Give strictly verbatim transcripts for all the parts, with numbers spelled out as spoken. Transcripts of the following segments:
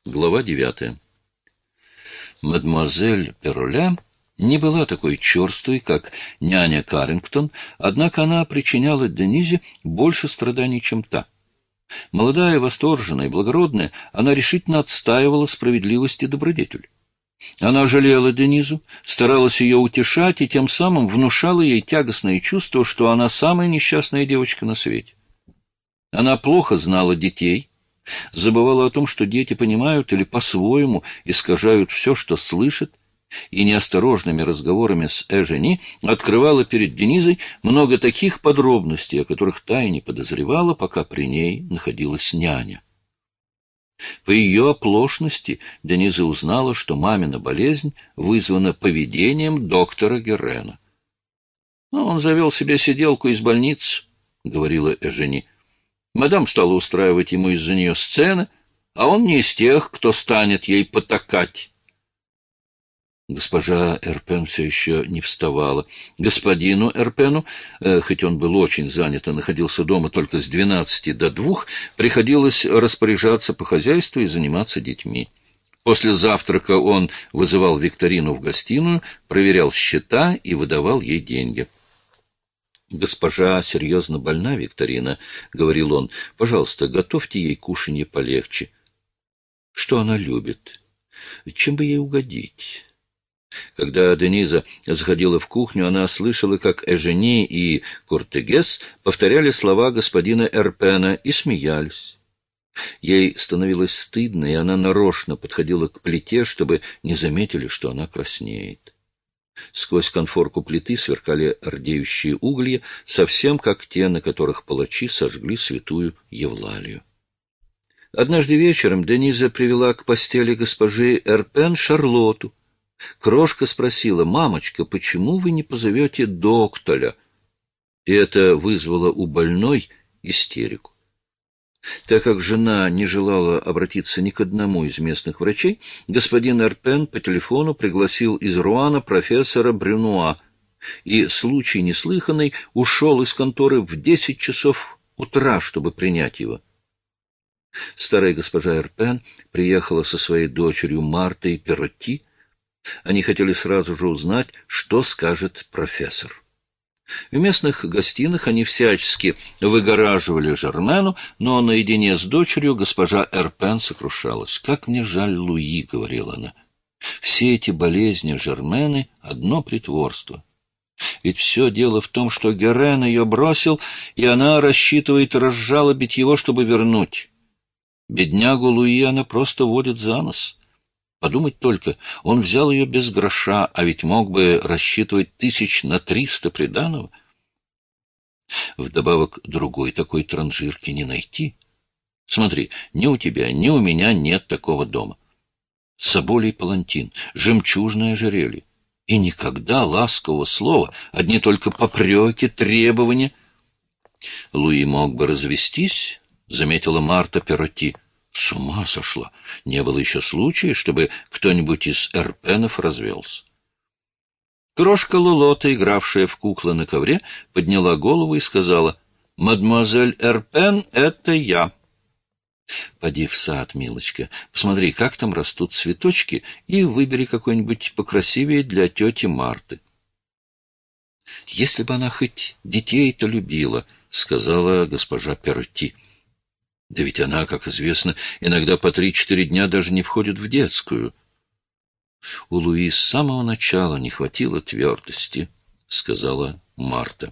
Глава девятая. Мадемуазель Перроля не была такой черствой, как няня Каррингтон, однако она причиняла Денизе больше страданий, чем та. Молодая, восторженная и благородная, она решительно отстаивала справедливость и добродетель. Она жалела Денизу, старалась ее утешать и тем самым внушала ей тягостное чувство, что она самая несчастная девочка на свете. Она плохо знала детей, забывала о том, что дети понимают или по-своему искажают все, что слышат, и неосторожными разговорами с Эжени открывала перед Денизой много таких подробностей, о которых та и не подозревала, пока при ней находилась няня. По ее оплошности Дениза узнала, что мамина болезнь вызвана поведением доктора Геррена. «Ну, он завел себе сиделку из больницы», — говорила Эжени. «Мадам стала устраивать ему из-за нее сцены, а он не из тех, кто станет ей потакать». Госпожа Эрпен все еще не вставала. Господину Эрпену, э, хоть он был очень занят и находился дома только с двенадцати до двух, приходилось распоряжаться по хозяйству и заниматься детьми. После завтрака он вызывал Викторину в гостиную, проверял счета и выдавал ей деньги. «Госпожа серьезно больна, Викторина», — говорил он. «Пожалуйста, готовьте ей кушанье полегче. Что она любит? Чем бы ей угодить?» Когда Дениза заходила в кухню, она слышала, как Эжени и Кортегес повторяли слова господина Эрпена и смеялись. Ей становилось стыдно, и она нарочно подходила к плите, чтобы не заметили, что она краснеет. Сквозь конфорку плиты сверкали рдеющие уголья, совсем как те, на которых палачи сожгли святую Евлалию. Однажды вечером Дениза привела к постели госпожи Эрпен Шарлотту. Крошка спросила: «Мамочка, почему вы не позовете доктора?» И это вызвало у больной истерику. Так как жена не желала обратиться ни к одному из местных врачей, господин Эрпен по телефону пригласил из Руана профессора Брюнуа, и случай неслыханный ушел из конторы в десять часов утра, чтобы принять его. Старая госпожа Эрпен приехала со своей дочерью Мартой Перротти. Они хотели сразу же узнать, что скажет профессор. В местных гостиных они всячески выгораживали Жермену, но наедине с дочерью госпожа Эрпен сокрушалась. «Как мне жаль Луи», — говорила она. «Все эти болезни Жермены — одно притворство. Ведь все дело в том, что Геррен ее бросил, и она рассчитывает разжалобить его, чтобы вернуть. Беднягу Луи она просто водит за нос». Подумать только, он взял ее без гроша, а ведь мог бы рассчитывать тысяч на триста приданого. Вдобавок другой такой транжирки не найти. Смотри, ни у тебя, ни у меня нет такого дома. Соболей палантин, жемчужное ожерелье. И никогда ласкового слова, одни только попреки, требования. Луи мог бы развестись, заметила Марта Перротти. С ума сошла! Не было еще случая, чтобы кто-нибудь из Эрпенов развелся. Крошка Лолота, игравшая в куклы на ковре, подняла голову и сказала: «Мадемуазель Эрпен, это я». «Поди в сад, милочка, посмотри, как там растут цветочки, и выбери какой-нибудь покрасивее для тети Марты». «Если бы она хоть детей-то любила», — сказала госпожа Перротти. Да ведь она, как известно, иногда по три-четыре дня даже не входит в детскую. У Луи с самого начала не хватило твердости, — сказала Марта.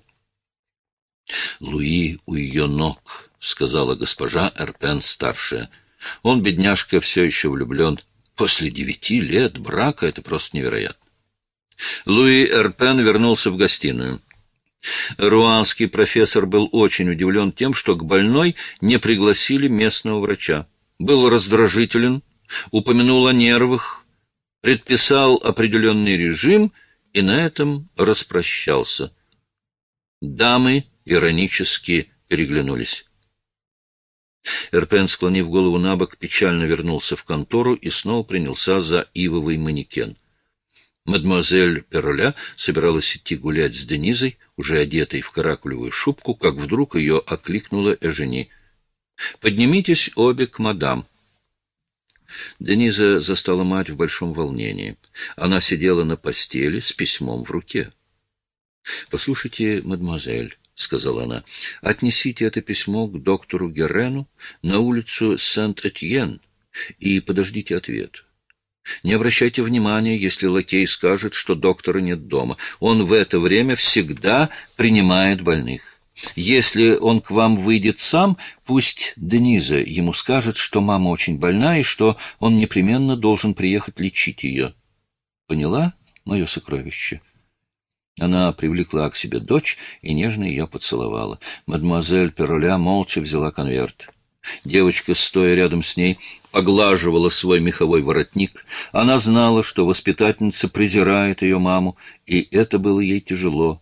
Луи у ее ног, — сказала госпожа Эрпен-старшая. Он, бедняжка, все еще влюблен. После девяти лет брака это просто невероятно. Луи Эрпен вернулся в гостиную. Руанский профессор был очень удивлен тем, что к больной не пригласили местного врача. Был раздражителен, упомянул о нервах, предписал определенный режим и на этом распрощался. Дамы иронически переглянулись. Эрпен, склонив голову набок, печально вернулся в контору и снова принялся за ивовый манекен. Мадемуазель Перроля собиралась идти гулять с Денизой, уже одетой в каракулевую шубку, как вдруг ее окликнула Эжени. «Поднимитесь обе к мадам». Дениза застала мать в большом волнении. Она сидела на постели с письмом в руке. — Послушайте, мадемуазель, — сказала она, — отнесите это письмо к доктору Геррену на улицу Сент-Этьен и подождите ответ. Не обращайте внимания, если лакей скажет, что доктора нет дома. Он в это время всегда принимает больных. Если он к вам выйдет сам, пусть Дениза ему скажет, что мама очень больна и что он непременно должен приехать лечить ее. Поняла, мое сокровище? Она привлекла к себе дочь и нежно ее поцеловала. Мадемуазель Перроля молча взяла конверт. Девочка, стоя рядом с ней, поглаживала свой меховой воротник. Она знала, что воспитательница презирает ее маму, и это было ей тяжело.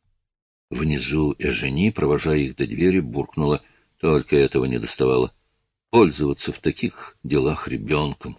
Внизу Эжени, провожая их до двери, буркнула: только этого не доставало. Пользоваться в таких делах ребенком.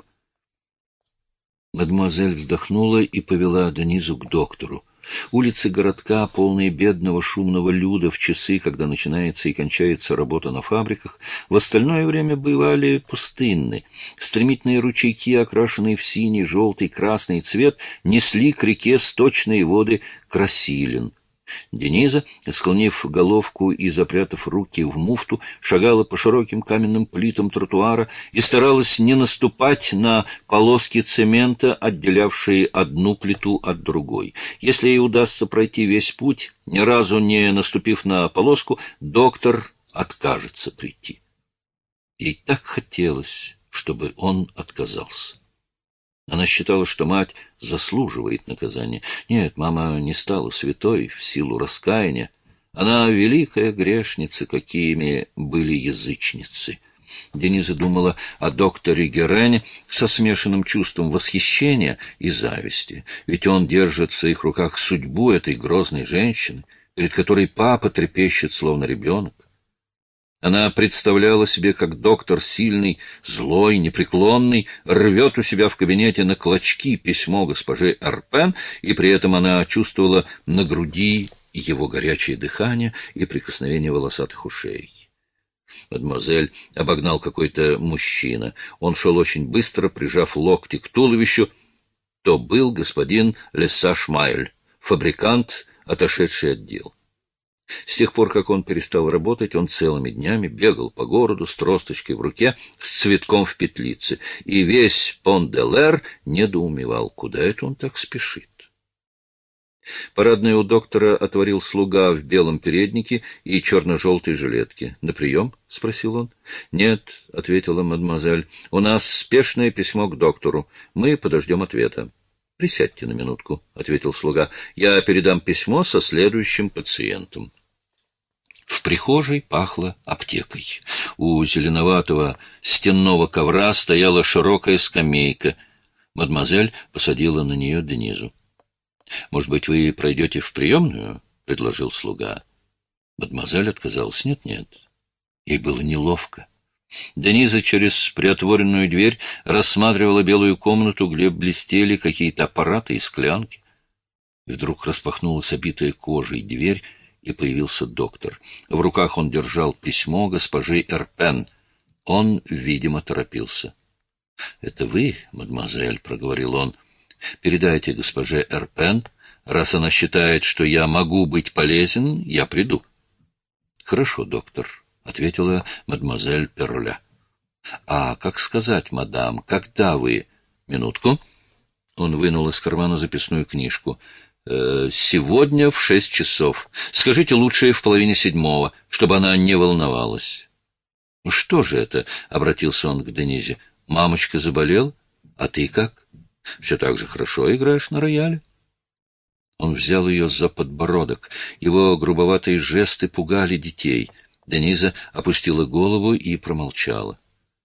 Мадемуазель вздохнула и повела Денизу к доктору. Улицы городка, полные бедного шумного люда в часы, когда начинается и кончается работа на фабриках, в остальное время бывали пустынны. Стремительные ручейки, окрашенные в синий, желтый, красный цвет, несли к реке сточные воды Красилин. Дениза, склонив головку и запрятав руки в муфту, шагала по широким каменным плитам тротуара и старалась не наступать на полоски цемента, отделявшие одну плиту от другой. Если ей удастся пройти весь путь, ни разу не наступив на полоску, доктор откажется прийти. Ей так хотелось, чтобы он отказался. Она считала, что мать заслуживает наказания. Нет, мама не стала святой в силу раскаяния. Она великая грешница, какими были язычницы. Дениза думала о докторе Геррене со смешанным чувством восхищения и зависти. Ведь он держит в своих руках судьбу этой грозной женщины, перед которой папа трепещет, словно ребенок. Она представляла себе, как доктор, сильный, злой, непреклонный, рвет у себя в кабинете на клочки письмо госпоже Эрпен, и при этом она чувствовала на груди его горячее дыхание и прикосновение волосатых ушей. Мадемуазель обогнал какой-то мужчина. Он шел очень быстро, прижав локти к туловищу. То был господин Лессашмайль, фабрикант, отошедший от дел. С тех пор, как он перестал работать, он целыми днями бегал по городу с тросточкой в руке, с цветком в петлице, и весь Пон-де-Лер недоумевал, куда это он так спешит. Парадное у доктора отворил слуга в белом переднике и черно-желтой жилетке. — На прием? — спросил он. — Нет, — ответила мадемуазель, — у нас спешное письмо к доктору. Мы подождем ответа. — Присядьте на минутку, — ответил слуга. — Я передам письмо со следующим пациентом. В прихожей пахло аптекой. У зеленоватого стенного ковра стояла широкая скамейка. Мадемуазель посадила на нее Денизу. — Может быть, вы пройдете в приемную? — предложил слуга. Мадемуазель отказалась. — Нет-нет. Ей было неловко. Дениза через приотворенную дверь рассматривала белую комнату, где блестели какие-то аппараты и склянки. И вдруг распахнулась обитая кожей дверь, и появился доктор. В руках он держал письмо госпожи Эрпен. Он, видимо, торопился. — Это вы, мадемуазель, — проговорил он. — Передайте госпоже Эрпен. Раз она считает, что я могу быть полезен, я приду. — Хорошо, доктор, — ответила мадемуазель Перроля. — А как сказать, мадам, когда вы... — Минутку. Он вынул из кармана записную книжку. — Сегодня в шесть часов. Скажите лучше в половине седьмого, чтобы она не волновалась. — Что же это? — обратился он к Денизе. — Мамочка заболела? А ты как? Все так же хорошо играешь на рояле? Он взял ее за подбородок. Его грубоватые жесты пугали детей. Дениза опустила голову и промолчала.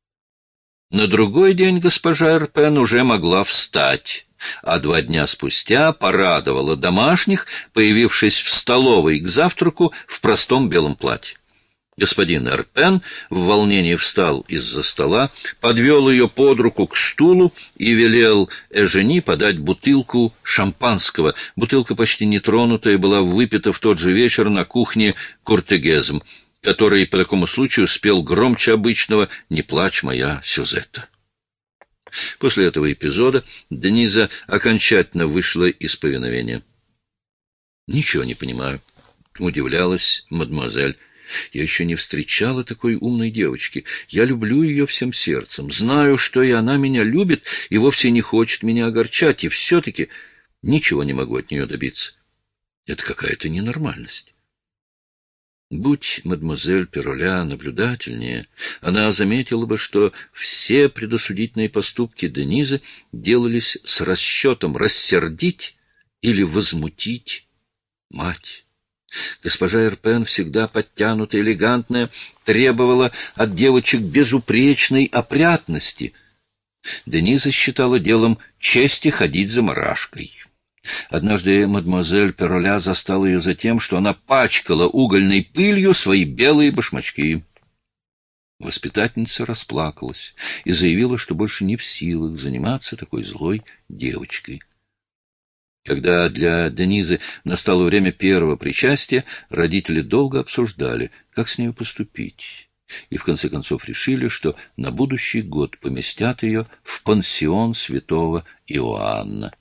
На другой день госпожа Эрпен уже могла встать, а два дня спустя порадовала домашних, появившись в столовой к завтраку в простом белом платье. Господин Эрпен в волнении встал из-за стола, подвел ее под руку к стулу и велел Эжени подать бутылку шампанского. Бутылка, почти нетронутая, была выпита в тот же вечер на кухне Куртегезм, который по такому случаю спел громче обычного «Не плачь, моя Сюзетта». После этого эпизода Дениза окончательно вышла из повиновения. «Ничего не понимаю», — удивлялась мадемуазель. «Я еще не встречала такой умной девочки. Я люблю ее всем сердцем. Знаю, что и она меня любит, и вовсе не хочет меня огорчать, и все-таки ничего не могу от нее добиться. Это какая-то ненормальность». Будь мадемуазель Пироля наблюдательнее, она заметила бы, что все предосудительные поступки Денизы делались с расчетом рассердить или возмутить мать. Госпожа Эрпен, всегда подтянутая, элегантная, требовала от девочек безупречной опрятности. Дениза считала делом чести ходить за марашкой. Однажды мадемуазель Пироля застала ее за тем, что она пачкала угольной пылью свои белые башмачки. Воспитательница расплакалась и заявила, что больше не в силах заниматься такой злой девочкой. Когда для Денизы настало время первого причастия, родители долго обсуждали, как с нею поступить, и в конце концов решили, что на будущий год поместят ее в пансион святого Иоанна.